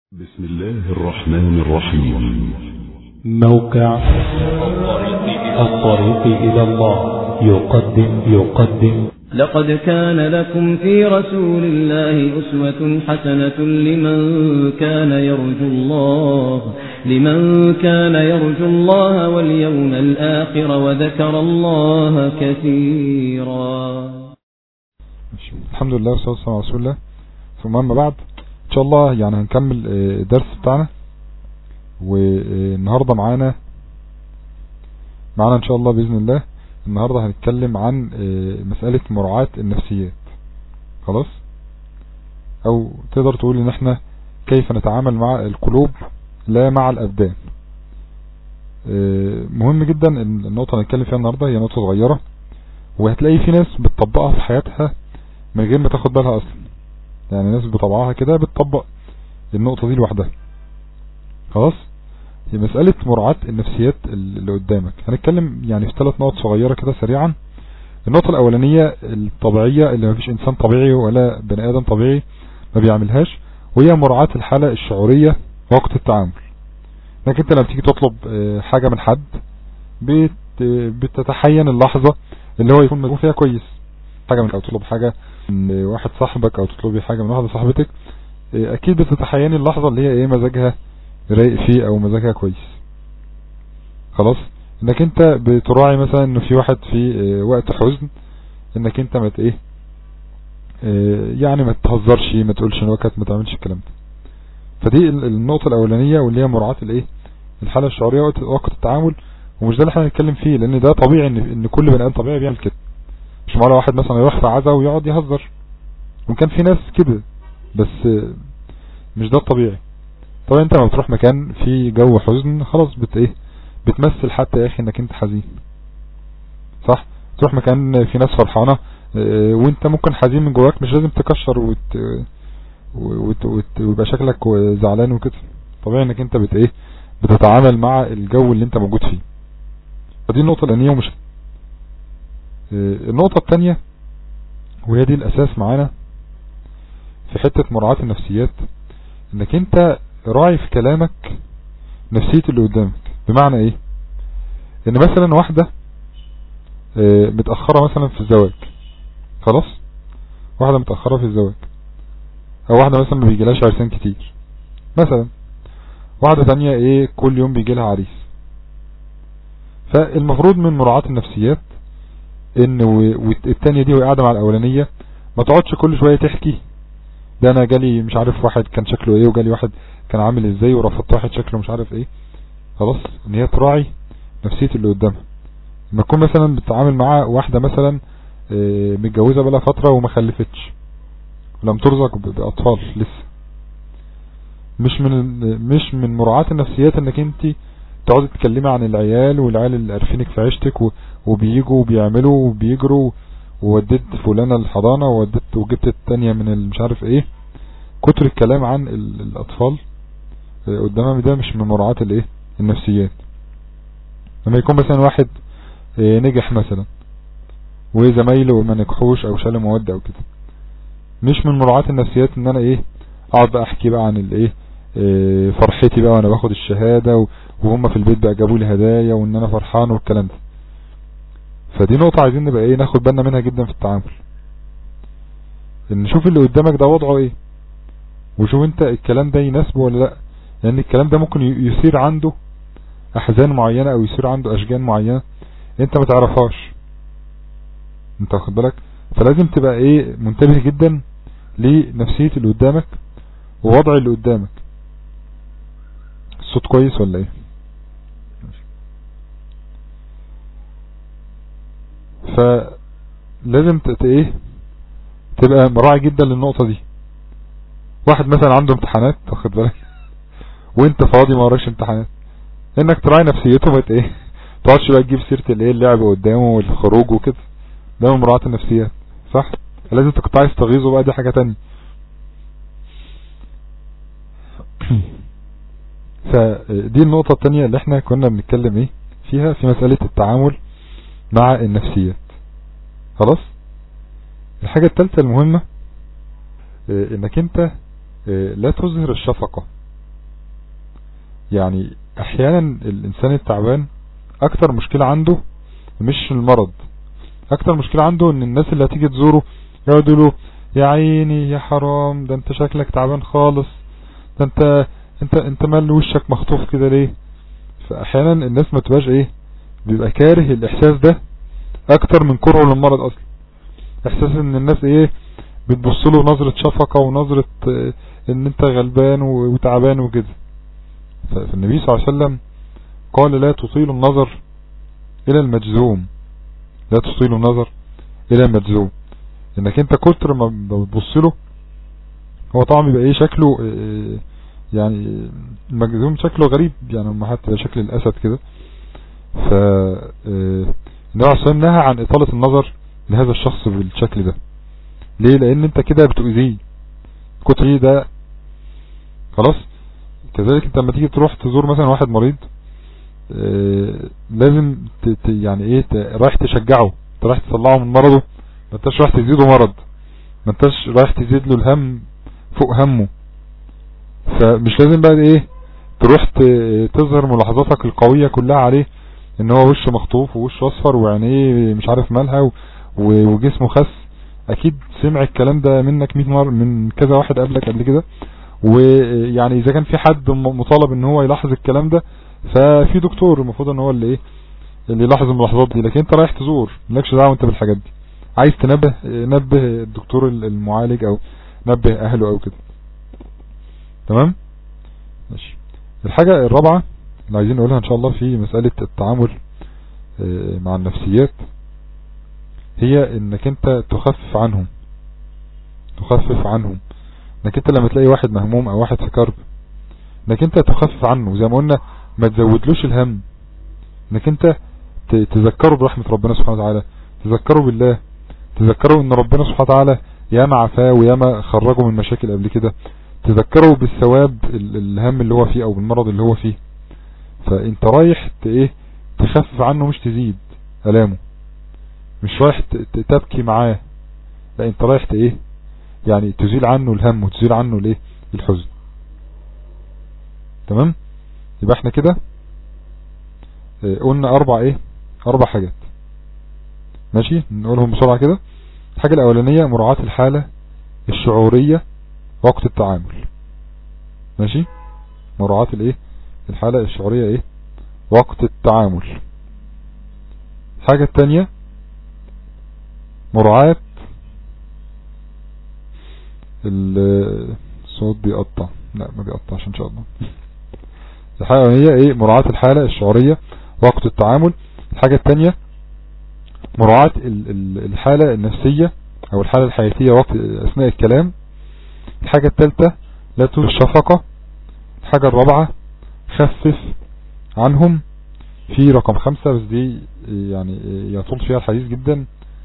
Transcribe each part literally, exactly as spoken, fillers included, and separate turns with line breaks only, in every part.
بسم الله الرحمن الرحيم.
موقع الطريق إلى الله يقدم يقدم
لقد كان لكم في رسول الله أسوة حسنة لمن كان يرجو الله لمن كان يرجو الله واليوم الآخر وذكر الله كثيرا.
الحمد لله والصلاة والسلام على رسول الله. ثم أما بعد، إن شاء الله يعني هنكمل الدرس بتاعنا، والنهاردة معانا معانا إن شاء الله بإذن الله. النهاردة هنتكلم عن مسألة مراعاة النفسيات، خلاص، أو تقدر تقول إن احنا كيف نتعامل مع القلوب لا مع الأبدان. مهم جدا النقطة اللي هنتكلم فيها النهاردة هي نقطة صغيرة، وهتلاقي في ناس بتطبقها في حياتها من غير ما تاخد بالها أصلا. يعني ناس بطبعها كده بتطبق النقطة دي لوحدها، خلاص. هي مسألة مراعاة النفسيات اللي قدامك. هنتكلم يعني في ثلاث نقط صغيرة كده سريعا. النقطة الأولانية الطبيعية اللي مفيش إنسان طبيعي ولا بني آدم طبيعي ما بيعملهاش، وهي مراعاة الحالة الشعورية وقت التعامل. لكن انت لما بتيجي تطلب حاجة من حد بتتحين اللحظة اللي هو يكون مجموع فيها كويس، حاجة من أو تطلب حاجة من واحد صاحبك أو تطلبي حاجة من واحدة صاحبتك، أكيد بتتحيني اللحظة اللي هي ايه مزاجها رايق فيه أو مزاجها كويس، خلاص. انك انت بتراعي مثلا انه في واحد في وقت حزن، انك انت ما ايه يعني ما تهزرش، ما تقولش نكت، ما تعملش الكلام ده. فدي النقطة الأولانية، واللي هي مراعاة الايه الحالة الشعورية وقت التعامل. ومش ده اللي احنا هنتكلم فيه، لان ده طبيعي ان, إن كل بني آدم طبيعي بيعمل كده. مش معقول واحد مثلا يروح في عزا ويقعد يهزر، وكان في ناس كده، بس مش ده الطبيعي. طبعا انت لما بتروح مكان في جو حزن خلاص بت ايه بتمثل حتى يا اخي انك انت حزين، صح. تروح مكان في ناس فرحانة اه وانت ممكن حزين من جواك، مش لازم تكشر وت... وت... وت... ويبقى شكلك زعلان وكده. طبيعي انك انت بت ايه بتتعامل مع الجو اللي انت موجود فيه. فدي النقطة الثانية. ومش اه النقطة الثانية، وهي دي الاساس معانا في حتة مراعاة النفسيات، انك انت راعي في كلامك نفسية اللي قدامك. بمعنى ايه؟ ان مثلا واحدة اه متأخرة مثلا في الزواج، خلاص، واحدة متأخرة في الزواج، او واحدة مثلا ما بيجيلهاش عرسان كتير مثلا، واحدة تانية ايه كل يوم بيجيلها عريس. فالمفروض من مراعاة النفسيات ان والتانية دي وهي قاعدة مع الاولانية ما تقعدش كل شوية تحكي ده انا جالي مش عارف واحد كان شكله ايه، وجالي واحد كان عامل ازاي، ورفضت واحد شكله مش عارف ايه. خلاص، ان هي تراعي نفسية اللي قدامها. لما تكون مثلا بتتعامل مع واحدة مثلا اه متجوزة بقى فترة وما خلفتش، لم ترزق باطفال لسه، مش من مش من مراعاة النفسيات انك انت تقعدي تتكلمي عن العيال والعيال اللي عارفينك في عيشتك وبييجوا وبيعملوا وبيجروا، ووديت فلانة الحضانة ووديت وجبت التانية من مش عارف ايه. كتر الكلام عن الاطفال قدامها ده مش من مراعاة الايه النفسيات. لما يكون مثلا واحد نجح مثلا وزمايله ما نجحوش او شالوا مواد او كده، مش من مراعاة النفسيات ان انا ايه اقعد بقى احكي بقى عن الايه فرحتي بقى وانا باخد الشهادة وهم في البيت بقى جابوا لي هدايا وان انا فرحان والكلام ده. فدي نقطة عايزين نبقى ايه ناخد بالنا منها جدا في التعامل، ان نشوف اللي قدامك ده وضعه ايه، وشوف انت الكلام ده يناسبه ولا لا. لان يعني الكلام ده ممكن يثير عنده احزان معينة او يثير عنده اشجان معينة انت ما تعرفهاش، انت واخد بالك. فلازم تبقى ايه منتبه جدا لنفسية اللي قدامك ووضع اللي قدامك. الصوت كويس ولا ايه؟ فلازم ت ايه تبقى مراعي جدا للنقطة دي. واحد مثلا عنده امتحانات، واخد بالك، وانت فاضي ما وراكش امتحانات، انك تراعي نفسيته، ما ايه تقعدش بقى تجيب سيرة الايه اللعب قدامه والخروج وكده. ده من مراعاة النفسيات، صح. لازم تكون عايز تغيظه بقى، دي حاجة تانية. فدي النقطة التانية اللي احنا كنا بنتكلم ايه فيها في مسألة التعامل مع النفسيات، خلاص. الحاجة الثالثة المهمة اه انك انت اه لا تظهر الشفقة يعني احيانا الانسان التعبان اكتر مشكلة عنده مش المرض، اكتر مشكلة عنده ان الناس اللي هتيجي تزوره يقعدوا له يا عيني يا حرام، ده انت شكلك تعبان خالص، ده انت انت انت مال وشك مخطوف كده ليه. فاحيانا الناس ما تبقاش ايه، بيبقى كاره الاحساس ده اكتر من كرهه للمرض اصلا. احساس ان الناس ايه بتبص له نظرة شفقة ونظرة اه ان انت غلبان وتعبان وكده. فالنبي صلى الله عليه وسلم قال لا تطيل النظر الى المجذوم، لا تطيل النظر الى المجذوم. انك انت كتر ما بتبص له هو طبعا بيبقى ايه شكله اه يعني المجذوم شكله غريب، يعني ما حتى شكل الاسد كده. ف النبي عليه الصلاة والسلام نهى عن اطالة النظر لهذا الشخص بالشكل ده. ليه؟ لان انت كده بتؤذيه، كتر ده خلاص. كذلك انت لما تيجي تروح تزور مثلا واحد مريض اه لازم يعني ايه رايح تشجعه، انت رايح تطلعه من مرضه، ما انتش رايح تزيده مرض، ما انتش رايح تزيد له الهم فوق همه. فمش لازم بقى ايه تروح تظهر ملاحظاتك القوية كلها عليه ان هو وشه مخطوف ووشه اصفر وعينيه مش عارف مالها وجسمه خس. اكيد سمع الكلام ده منك مئة مرة من كذا واحد قبلك قبل كده. ويعني اذا كان في حد مطالب ان هو يلاحظ الكلام ده ففي دكتور المفروض ان هو اللي ايه اللي يلاحظ الملاحظات دي. لكن انت رايح تزور مالكش دعوه انت بالحاجات دي، عايز تنبه نبه الدكتور المعالج او نبه اهله او كده. تمام ماشي. الحاجة الرابعة اللي عايزين نقولها ان شاء الله في مسألة التعامل مع النفسيات هي انك انت تخفف عنهم، تخفف عنهم. انك انت لما تلاقي واحد مهموم او واحد في كرب انك انت تخفف عنه، زي ما قلنا ما تزودلوش الهم، انك انت تذكره برحمة ربنا سبحانه وتعالى، تذكره بالله، تذكره ان ربنا سبحانه وتعالى ياما عفاه وياما خرجه من مشاكل قبل كده، تذكره بالثواب الهم اللي هو فيه او بالمرض اللي هو فيه. فانت رايح ايه تخفف عنه مش تزيد الامه، مش رايح تبكي معاه، لا انت رايح ايه يعني تزيل عنه الهم وتزيل عنه الايه الحزن. تمام. يبقى احنا كده اه قلنا اربع ايه اربع حاجات ماشي، نقولهم بسرعة كده. الحاجة الاولانية مراعاة الحالة الشعورية وقت التعامل، ماشي، مراعاة الايه الحالة الشعورية ايه وقت التعامل. الحاجة التانية مراعاة الصوت بيقطع، لا ما بيقطعش ان شاء الله. الحاجة هي ايه مراعاة الحالة الشعورية وقت التعامل. الحاجة التانية مراعاة الحالة النفسية او الحالة الحياتية وقت اثناء الكلام. الحاجة الثالثة لا توجد شفقة. الحاجة الرابعة خفف عنهم. في رقم خمسة بس دي يعني يطول فيها الحديث جدا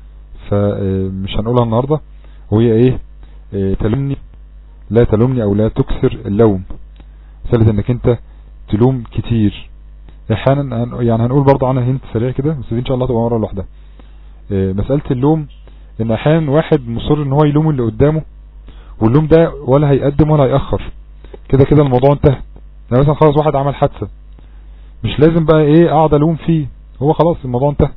فمش هنقولها النهاردة، وهي ايه تلومني لا تلومني او لا تكثر اللوم. مسألة انك انت تلوم كتير احيانا، يعني هنقول برضه عنها هنت سريع كده بس دي ان شاء الله تبقى مرة لوحدها. مسألة اللوم ان احيانا واحد مصر ان هو يلوم اللي قدامه، واللوم ده ولا هيقدم ولا هيأخر، كده كده الموضوع انتهى. يعني مثلا خلاص واحد عمل حادثة مش لازم بقى ايه اقعد الوم فيه، هو خلاص الموضوع انتهى،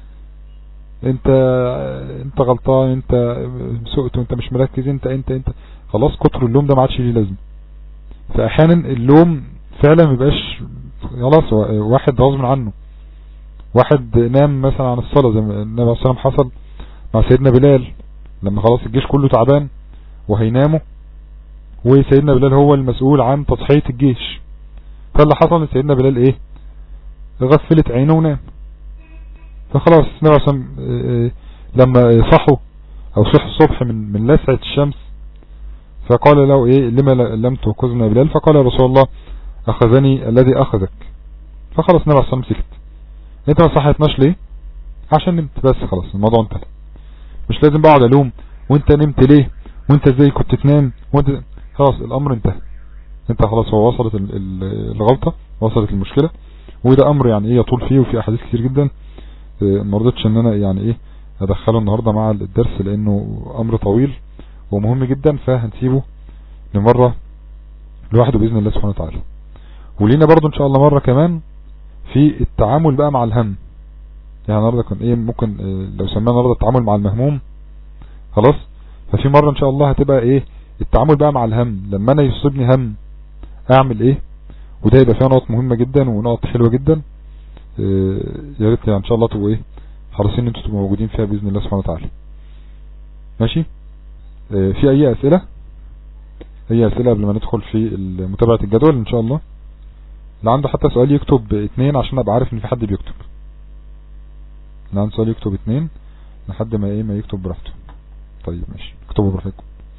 انت انت غلطان، انت سقت وانت مش مركز، انت انت انت خلاص كتر اللوم ده ما عادش ليه لازمه. فاحيانا اللوم فعلا ما بيبقاش خلاص واحد غصب عنه، واحد نام مثلا عن الصلاة زي ما النبي عليه الصلاة والسلام حصل مع سيدنا بلال لما خلاص الجيش كله تعبان وهيناموا، وسيدنا بلال هو المسؤول عن تضحية الجيش. فاللي حصل سيدنا بلال ايه غفلت عينه ونام. فخلاص النبي عليه الصلاة والسلام لما صحوا او صحوا الصبح من من لسعة الشمس فقال له ايه لما لم توقظنا بلال؟ فقال يا رسول الله اخذني الذي اخذك. فخلاص النبي عليه الصلاة والسلام سكت. انت ما صحيتناش ليه؟ عشان نمت بس، خلاص الموضوع انتهى. مش لازم بقعد الوم وانت نمت ليه وانت ازاي كنت تنام وانت، خلاص الامر انتهى. انت خلاص هو وصلت الغلطة، وصلت المشكلة، وده امر يعني ايه يطول فيه وفي احاديث كتير جدا ما رضيتش ان انا يعني ايه ادخله النهاردة مع الدرس لانه امر طويل ومهم جدا، فهنسيبه لمرة لوحده باذن الله سبحانه وتعالى. ولينا برضو ان شاء الله مرة كمان في التعامل بقى مع الهم. يعني النهارده كان ايه ممكن إيه لو سمينا النهارده التعامل مع المهموم خلاص، ففي مرة ان شاء الله هتبقى ايه التعامل بقى مع الهم. لما انا يصيبني هم اعمل ايه، وده يبقى فيها نقط مهمة جدا ونقط حلوة جدا. إيه يا ريت يعني ان شاء الله تبقوا ايه حريصين انتوا تبقوا موجودين فيها باذن الله سبحانه وتعالى. ماشي. إيه في اي اسئلة اي اسئلة قبل ما ندخل في متابعة الجدول ان شاء الله؟ اللي عنده حتى سؤال يكتب اتنين عشان ابقى عارف ان في حد بيكتب. اللي عنده سؤال يكتب اتنين لحد ما ايه ما يكتب براحته. طيب ماشي اكتبوا براحتكم.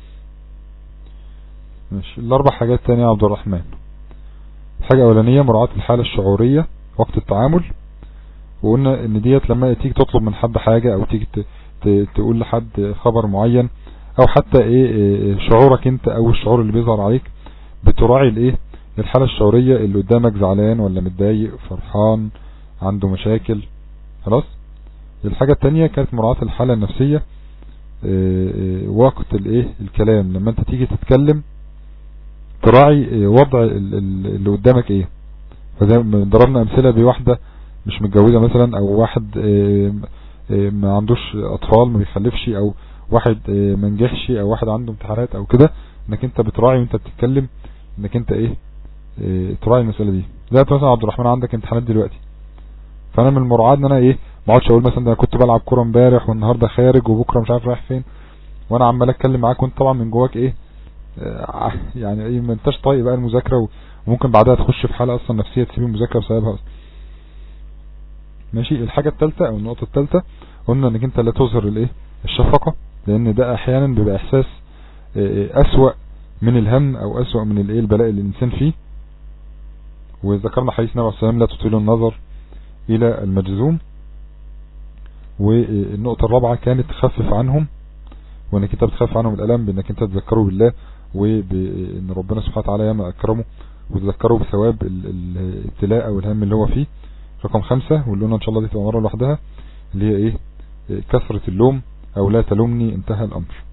ماشي. الاربع حاجات تانية يا عبد الرحمن. حاجة اولانية مراعاة الحالة الشعورية وقت التعامل، وقلنا ان ديت لما تيجي تطلب من حد حاجة او تيجي تقول لحد خبر معين او حتى ايه شعورك انت او الشعور اللي بيظهر عليك، بتراعي الايه الحالة الشعورية اللي قدامك، زعلان ولا متضايق، فرحان، عنده مشاكل. خلاص. الحاجة التانية كانت مراعاة الحالة النفسية وقت الايه الكلام. لما انت تيجي تتكلم تراعي وضع اللي قدامك ايه. فزي ما ضربنا امثلة بواحدة مش متجوزة مثلا، او واحد ما عندوش اطفال ما بيخلفش، او واحد ما نجحش، او واحد عنده امتحانات او كده، انك انت بتراعي وانت بتتكلم انك انت ايه, إيه تراعي المسألة دي. زي مثلا عبد الرحمن عندك امتحانات دلوقتي، فانا من المراعاة ان انا ايه ما اقعدش اقول مثلا ده انا كنت بلعب كوره امبارح والنهارده خارج وبكره مش عارف رايح فين، وانا عمال اتكلم معاك وانت طبعا من جواك ايه آه يعني ايه ما انتش طايق بقى المذاكره، وممكن بعدها تخش في حاله اصلا نفسيه تسيب المذاكره بسببها اصلا. ماشي. الحاجه الثالثه او النقطه الثالثه قلنا انك انت لا تظهر الايه الشفقه، لان ده احيانا بيبقى احساس اسوأ من الهم او اسوأ من الايه البلاء اللي الانسان فيه. وذكرنا حديث النبي عليه الصلاه والسلام لا تطيلوا النظر الى المجذوم. والنقطة الرابعة كانت تخفف عنهم، وانك انت بتخفف عنهم الالم بانك انت تذكروا بالله وبان ربنا سبحانه وتعالى ياما اكرمه، وتذكروا بثواب الابتلاء او الهم اللي هو فيه. رقم خمسة واللي قلنا ان شاء الله دي تبقى مرة لوحدها، اللي هي ايه كثرة اللوم او لا تلومني انتهى الامر.